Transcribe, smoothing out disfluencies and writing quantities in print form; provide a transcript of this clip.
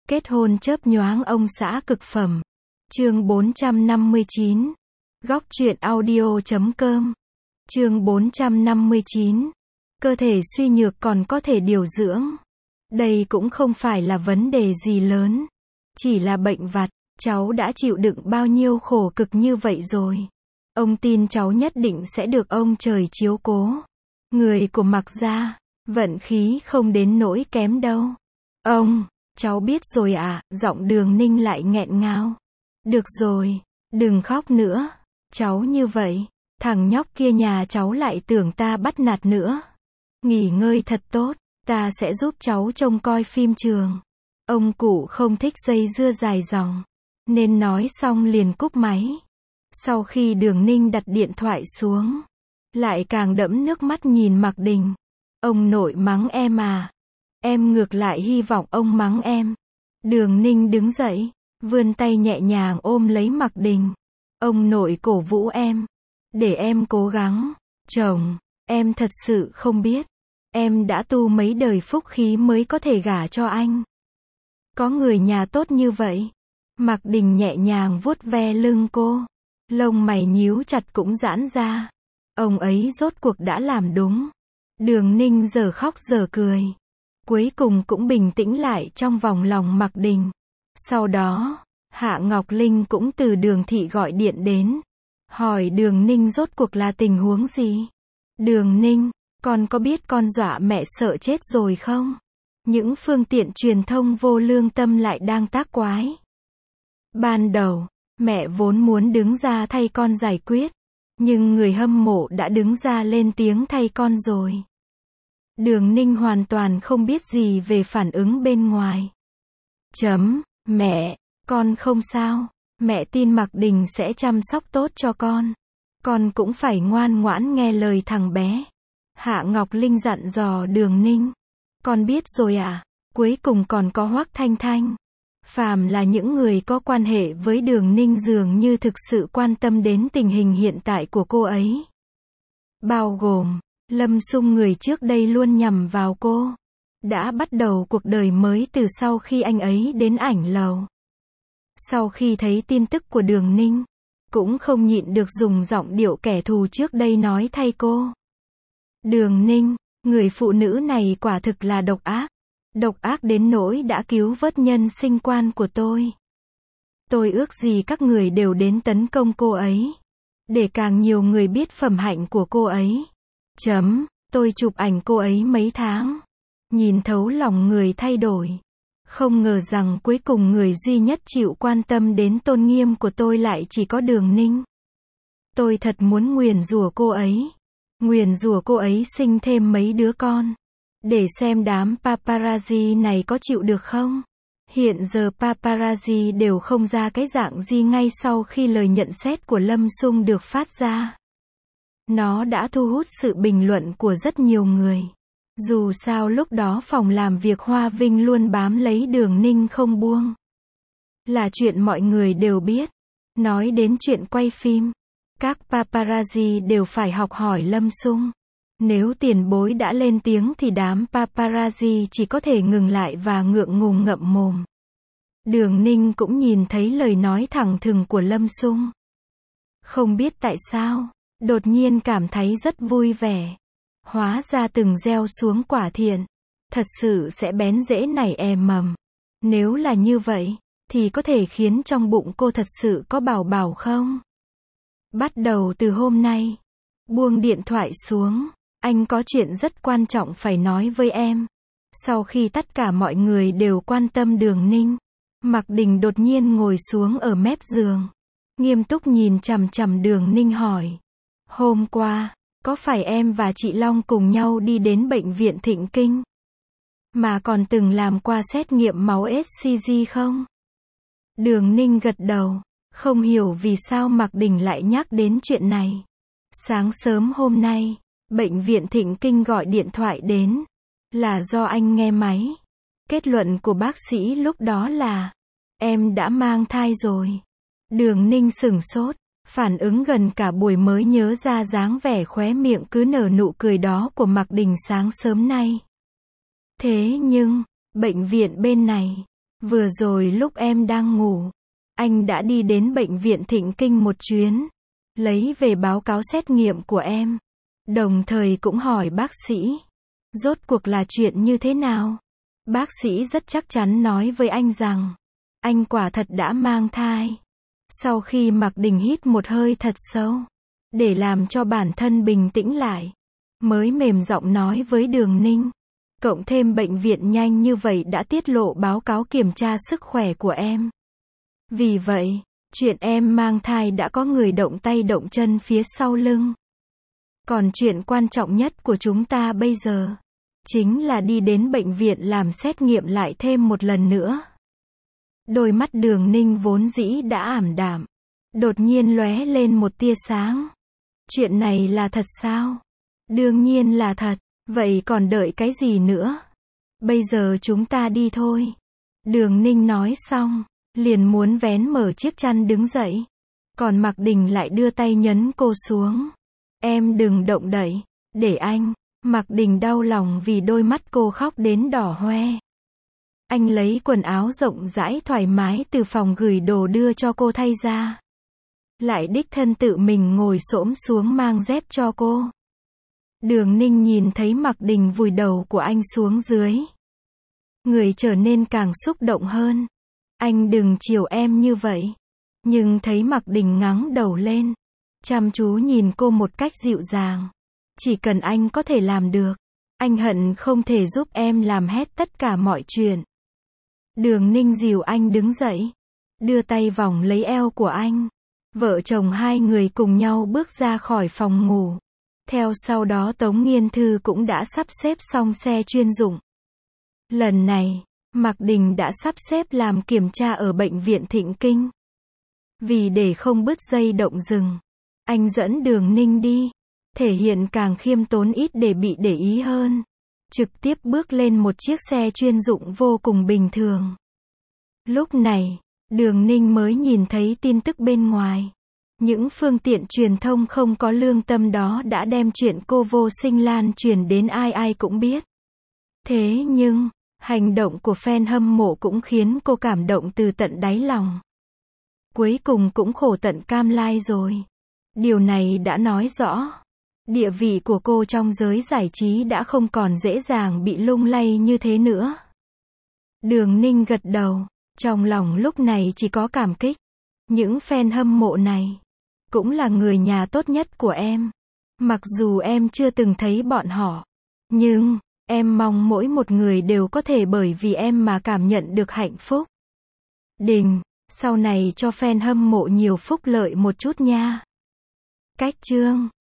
Kết hôn chớp nhoáng ông xã cực phẩm. Chương 459. Góc truyện audio.com. Chương 459. Cơ thể suy nhược còn có thể điều dưỡng. Đây cũng không phải là vấn đề gì lớn. Chỉ là bệnh vặt. Cháu đã chịu đựng bao nhiêu khổ cực như vậy rồi. Ông tin cháu nhất định sẽ được ông trời chiếu cố. Người của Mạc gia, vận khí không đến nỗi kém đâu. Ông, cháu biết rồi ạ, giọng Đường Ninh lại nghẹn ngào. Được rồi, đừng khóc nữa. Cháu như vậy, thằng nhóc kia nhà cháu lại tưởng ta bắt nạt nữa. Nghỉ ngơi thật tốt, ta sẽ giúp cháu trông coi phim trường. Ông cụ không thích dây dưa dài dòng, nên nói xong liền cúp máy. Sau khi Đường Ninh đặt điện thoại xuống, lại càng đẫm nước mắt nhìn Mạc Đình. Ông nội mắng em à? Em ngược lại hy vọng ông mắng em. Đường Ninh đứng dậy, vươn tay nhẹ nhàng ôm lấy Mạc Đình. Ông nội cổ vũ em, để em cố gắng. Chồng, em thật sự không biết, em đã tu mấy đời phúc khí mới có thể gả cho anh. Có người nhà tốt như vậy. Mạc Đình nhẹ nhàng vuốt ve lưng cô, lông mày nhíu chặt cũng giãn ra. Ông ấy rốt cuộc đã làm đúng. Đường Ninh giờ khóc giờ cười, cuối cùng cũng bình tĩnh lại trong vòng lòng Mạc Đình. Sau đó, Hạ Ngọc Linh cũng từ Đường thị gọi điện đến, hỏi Đường Ninh rốt cuộc là tình huống gì. Đường Ninh, con có biết con dọa mẹ sợ chết rồi không? Những phương tiện truyền thông vô lương tâm lại đang tác quái. Ban đầu, mẹ vốn muốn đứng ra thay con giải quyết, nhưng người hâm mộ đã đứng ra lên tiếng thay con rồi. Đường Ninh hoàn toàn không biết gì về phản ứng bên ngoài. Mẹ, con không sao, mẹ tin Mạc Đình sẽ chăm sóc tốt cho con cũng phải ngoan ngoãn nghe lời thằng bé. Hạ Ngọc Linh dặn dò Đường Ninh. Con biết rồi à, cuối cùng còn có Hoắc Thanh Thanh. Phàm là những người có quan hệ với Đường Ninh dường như thực sự quan tâm đến tình hình hiện tại của cô ấy. Bao gồm, Lâm Sung người trước đây luôn nhằm vào cô. Đã bắt đầu cuộc đời mới từ sau khi anh ấy đến ảnh lầu. Sau khi thấy tin tức của Đường Ninh, cũng không nhịn được dùng giọng điệu kẻ thù trước đây nói thay cô. Đường Ninh, người phụ nữ này quả thực là độc ác. Độc ác đến nỗi đã cứu vớt nhân sinh quan của tôi. Tôi ước gì các người đều đến tấn công cô ấy, để càng nhiều người biết phẩm hạnh của cô ấy. Tôi chụp ảnh cô ấy mấy tháng, nhìn thấu lòng người thay đổi. Không ngờ rằng cuối cùng người duy nhất chịu quan tâm đến tôn nghiêm của tôi lại chỉ có Đường Ninh. Tôi thật muốn nguyền rủa cô ấy. Nguyền rủa cô ấy sinh thêm mấy đứa con. Để xem đám paparazzi này có chịu được không? Hiện giờ paparazzi đều không ra cái dạng gì ngay sau khi lời nhận xét của Lâm Sung được phát ra. Nó đã thu hút sự bình luận của rất nhiều người. Dù sao lúc đó phòng làm việc Hoa Vinh luôn bám lấy Đường Ninh không buông. Là chuyện mọi người đều biết. Nói đến chuyện quay phim, các paparazzi đều phải học hỏi Lâm Sung. Nếu tiền bối đã lên tiếng thì đám paparazzi chỉ có thể ngừng lại và ngượng ngùng ngậm mồm. Đường Ninh cũng nhìn thấy lời nói thẳng thừng của Lâm Sung. Không biết tại sao, đột nhiên cảm thấy rất vui vẻ. Hóa ra từng gieo xuống quả thiện, thật sự sẽ bén rễ nảy mầm. Nếu là như vậy, thì có thể khiến trong bụng cô thật sự có bảo bảo không? Bắt đầu từ hôm nay, buông điện thoại xuống. Anh có chuyện rất quan trọng phải nói với em. Sau khi tất cả mọi người đều quan tâm Đường Ninh, Mạc Đình đột nhiên ngồi xuống ở mép giường, nghiêm túc nhìn chằm chằm Đường Ninh hỏi. Hôm qua, có phải em và chị Long cùng nhau đi đến bệnh viện Thịnh Kinh, mà còn từng làm qua xét nghiệm máu HCG không? Đường Ninh gật đầu, không hiểu vì sao Mạc Đình lại nhắc đến chuyện này. Sáng sớm hôm nay, bệnh viện Thịnh Kinh gọi điện thoại đến, là do anh nghe máy. Kết luận của bác sĩ lúc đó là, em đã mang thai rồi. Đường Ninh sửng sốt, phản ứng gần cả buổi mới nhớ ra dáng vẻ khóe miệng cứ nở nụ cười đó của Mạc Đình sáng sớm nay. Thế nhưng, bệnh viện bên này, Vừa rồi lúc em đang ngủ, anh đã đi đến bệnh viện Thịnh Kinh một chuyến, lấy về báo cáo xét nghiệm của em. Đồng thời cũng hỏi bác sĩ, rốt cuộc là chuyện như thế nào? Bác sĩ rất chắc chắn nói với anh rằng, anh quả thật đã mang thai. Sau khi Mạc Đình hít một hơi thật sâu, để làm cho bản thân bình tĩnh lại, mới mềm giọng nói với Đường Ninh, cộng thêm bệnh viện nhanh như vậy đã tiết lộ báo cáo kiểm tra sức khỏe của em. Vì vậy, chuyện em mang thai đã có người động tay động chân phía sau lưng. Còn chuyện quan trọng nhất của chúng ta bây giờ, chính là đi đến bệnh viện làm xét nghiệm lại thêm một lần nữa. Đôi mắt Đường Ninh vốn dĩ đã ảm đạm, đột nhiên lóe lên một tia sáng. Chuyện này là thật sao? Đương nhiên là thật, vậy còn đợi cái gì nữa? Bây giờ chúng ta đi thôi. Đường Ninh nói xong, liền muốn vén mở chiếc chăn đứng dậy. Còn Mạc Đình lại đưa tay nhấn cô xuống. Em đừng động đậy, để anh. Mạc Đình đau lòng vì đôi mắt cô khóc đến đỏ hoe. Anh lấy quần áo rộng rãi thoải mái từ phòng gửi đồ đưa cho cô thay ra. Lại đích thân tự mình ngồi xổm xuống mang dép cho cô. Đường Ninh nhìn thấy Mạc Đình vùi đầu của anh xuống dưới. Người trở nên càng xúc động hơn. Anh đừng chiều em như vậy. Nhưng thấy Mạc Đình ngẩng đầu lên, chăm chú nhìn cô một cách dịu dàng. Chỉ cần anh có thể làm được, anh hận không thể giúp em làm hết tất cả mọi chuyện. Đường Ninh dìu anh đứng dậy, đưa tay vòng lấy eo của anh. Vợ chồng hai người cùng nhau bước ra khỏi phòng ngủ. Theo sau đó Tống Nghiên Thư cũng đã sắp xếp xong xe chuyên dụng. Lần này, Mạc Đình đã sắp xếp làm kiểm tra ở bệnh viện Thịnh Kinh. Vì để không bứt dây động rừng, anh dẫn Đường Ninh đi, thể hiện càng khiêm tốn ít để bị để ý hơn. Trực tiếp bước lên một chiếc xe chuyên dụng vô cùng bình thường. Lúc này, Đường Ninh mới nhìn thấy tin tức bên ngoài. Những phương tiện truyền thông không có lương tâm đó đã đem chuyện cô vô sinh lan truyền đến ai ai cũng biết. Thế nhưng, hành động của fan hâm mộ cũng khiến cô cảm động từ tận đáy lòng. Cuối cùng cũng khổ tận cam lai rồi. Điều này đã nói rõ, địa vị của cô trong giới giải trí đã không còn dễ dàng bị lung lay như thế nữa. Đường Ninh gật đầu, trong lòng lúc này chỉ có cảm kích. Những fan hâm mộ này cũng là người nhà tốt nhất của em. Mặc dù em chưa từng thấy bọn họ, nhưng em mong mỗi một người đều có thể bởi vì em mà cảm nhận được hạnh phúc. Đình, sau này cho fan hâm mộ nhiều phúc lợi một chút nha. Cách chương